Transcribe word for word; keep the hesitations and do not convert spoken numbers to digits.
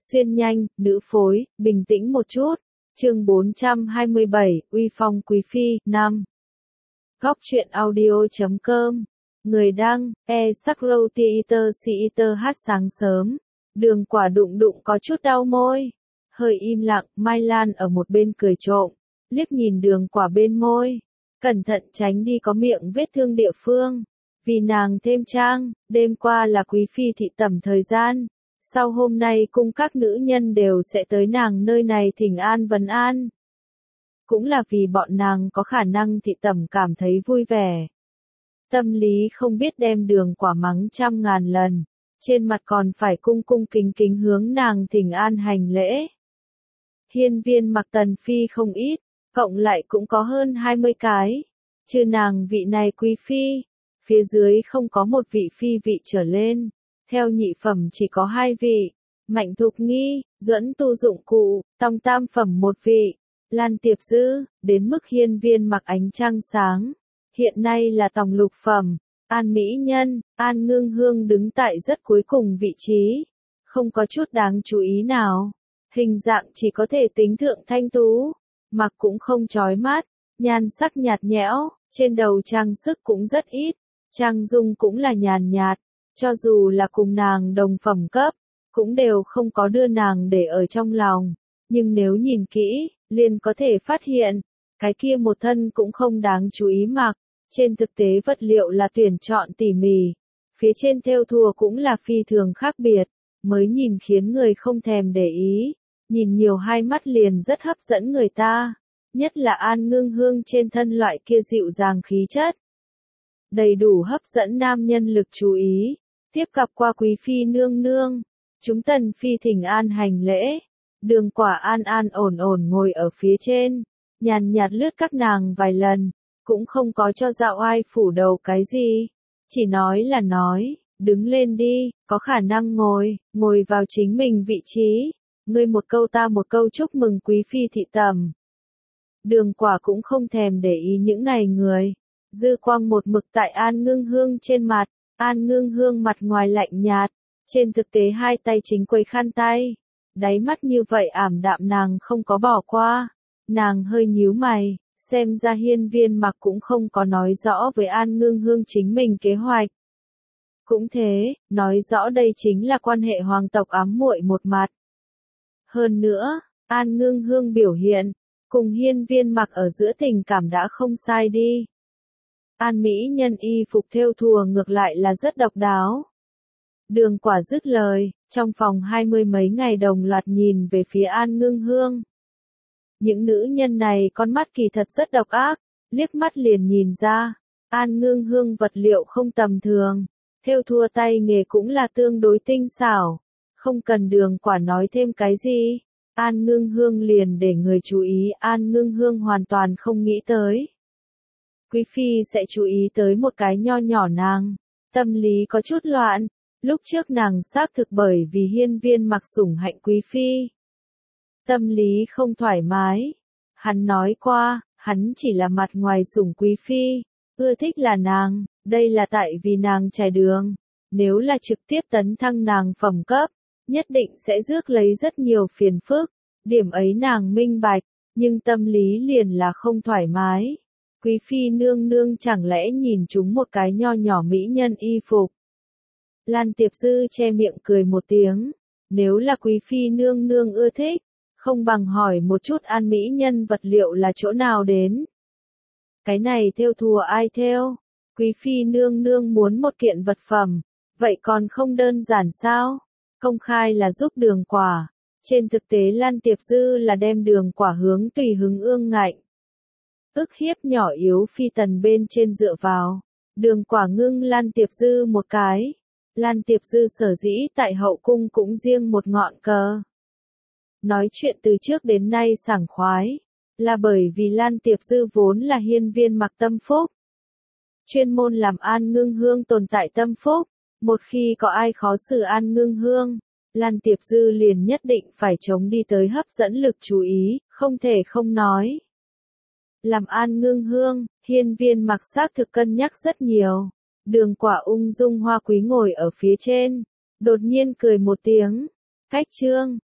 xuyên nhanh, nữ phối, bình tĩnh một chút. Chương bốn trăm hai mươi bảy, Uy phong quý phi, năm. Góc truyện audio chấm com. Người đăng, e Sakro Theater Theater hát sáng sớm. Đường Quả đụng đụng có chút đau môi. Hơi im lặng, Mai Lan ở một bên cười trộm. Liếc nhìn Đường Quả bên môi. Cẩn thận tránh đi có miệng vết thương địa phương. Vì nàng thêm trang, đêm qua là quý phi thị tẩm thời gian. Sau hôm nay cung các nữ nhân đều sẽ tới nàng nơi này thỉnh an vấn an. Cũng là vì bọn nàng có khả năng thị tẩm cảm thấy vui vẻ. Tâm lý không biết đem Đường Quả mắng trăm ngàn lần. Trên mặt còn phải cung cung kính kính hướng nàng thỉnh an hành lễ. Hiên viên mặc tần phi không ít, cộng lại cũng có hơn hai mươi cái. Trừ nàng vị này quý phi, phía dưới không có một vị phi vị trở lên. Theo nhị phẩm chỉ có hai vị, Mạnh Thục Nghi, Duẫn Tu Dụng Cụ, Tòng tam phẩm một vị, Lan Tiệp Dư, đến mức hiên viên mặc ánh trăng sáng. Hiện nay là tòng lục phẩm, An Mỹ Nhân, An Ngưng Hương đứng tại rất cuối cùng vị trí, không có chút đáng chú ý nào. Hình dạng chỉ có thể tính thượng thanh tú, mặc cũng không chói mắt, nhan sắc nhạt nhẽo, trên đầu trang sức cũng rất ít, trang dung cũng là nhàn nhạt. Cho dù là cùng nàng đồng phẩm cấp, cũng đều không có đưa nàng để ở trong lòng. Nhưng nếu nhìn kỹ, liền có thể phát hiện, cái kia một thân cũng không đáng chú ý mặc. Trên thực tế vật liệu là tuyển chọn tỉ mỉ. Phía trên thêu thùa cũng là phi thường khác biệt, mới nhìn khiến người không thèm để ý. Nhìn nhiều hai mắt liền rất hấp dẫn người ta. Nhất là An Ngưng Hương trên thân loại kia dịu dàng khí chất. Đầy đủ hấp dẫn nam nhân lực chú ý. Tiếp gặp qua quý phi nương nương, chúng tần phi thỉnh an hành lễ. Đường Quả an an ổn ổn ngồi ở phía trên, nhàn nhạt lướt các nàng vài lần, cũng không có cho dạo ai phủ đầu cái gì, chỉ nói là nói, đứng lên đi, có khả năng ngồi, ngồi vào chính mình vị trí, ngươi một câu ta một câu chúc mừng quý phi thị tẩm. Đường Quả cũng không thèm để ý những này người, dư quang một mực tại An Ngưng Hương trên mặt. An Ngưng Hương mặt ngoài lạnh nhạt, trên thực tế hai tay chính quầy khăn tay, đáy mắt như vậy ảm đạm nàng không có bỏ qua, nàng hơi nhíu mày, xem ra hiên viên mặc cũng không có nói rõ với An Ngưng Hương chính mình kế hoạch. Cũng thế, nói rõ đây chính là quan hệ hoàng tộc ám muội một mặt. Hơn nữa, An Ngưng Hương biểu hiện, cùng hiên viên mặc ở giữa tình cảm đã không sai đi. An Mỹ Nhân y phục thêu thùa ngược lại là rất độc đáo. Đường Quả dứt lời, trong phòng hai mươi mấy ngày đồng loạt nhìn về phía An Ngưng Hương. Những nữ nhân này con mắt kỳ thật rất độc ác, liếc mắt liền nhìn ra, An Ngưng Hương vật liệu không tầm thường, thêu thùa tay nghề cũng là tương đối tinh xảo, không cần Đường Quả nói thêm cái gì, An Ngưng Hương liền để người chú ý. An Ngưng Hương hoàn toàn không nghĩ tới. Quý phi sẽ chú ý tới một cái nho nhỏ nàng, tâm lý có chút loạn, lúc trước nàng xác thực bởi vì hiên viên mặc sủng hạnh quý phi. Tâm lý không thoải mái, hắn nói qua, hắn chỉ là mặt ngoài sủng quý phi, ưa thích là nàng, đây là tại vì nàng trải đường, nếu là trực tiếp tấn thăng nàng phẩm cấp, nhất định sẽ rước lấy rất nhiều phiền phức, điểm ấy nàng minh bạch, nhưng tâm lý liền là không thoải mái. Quý phi nương nương chẳng lẽ nhìn chúng một cái nho nhỏ mỹ nhân y phục. Lan Tiệp Dư che miệng cười một tiếng, nếu là quý phi nương nương ưa thích, không bằng hỏi một chút An Mỹ Nhân vật liệu là chỗ nào đến. Cái này thêu thùa ai thêu? Quý phi nương nương muốn một kiện vật phẩm, vậy còn không đơn giản sao? Công khai là giúp Đường Quả, trên thực tế Lan Tiệp Dư là đem Đường Quả hướng tùy hứng ương ngạnh. Ức hiếp nhỏ yếu phi tần bên trên dựa vào, Đường Quả ngưng Lan Tiệp Dư một cái. Lan Tiệp Dư sở dĩ tại hậu cung cũng riêng một ngọn cờ. Nói chuyện từ trước đến nay sảng khoái, là bởi vì Lan Tiệp Dư vốn là hiên viên mặc tâm phúc. Chuyên môn làm An Ngưng Hương tồn tại tâm phúc, một khi có ai khó xử An Ngưng Hương, Lan Tiệp Dư liền nhất định phải chống đi tới hấp dẫn lực chú ý, không thể không nói. Làm An Ngưng Hương, hiên viên mặc xác thực cân nhắc rất nhiều. Đường Quả ung dung hoa quý ngồi ở phía trên, đột nhiên cười một tiếng. Cách chương,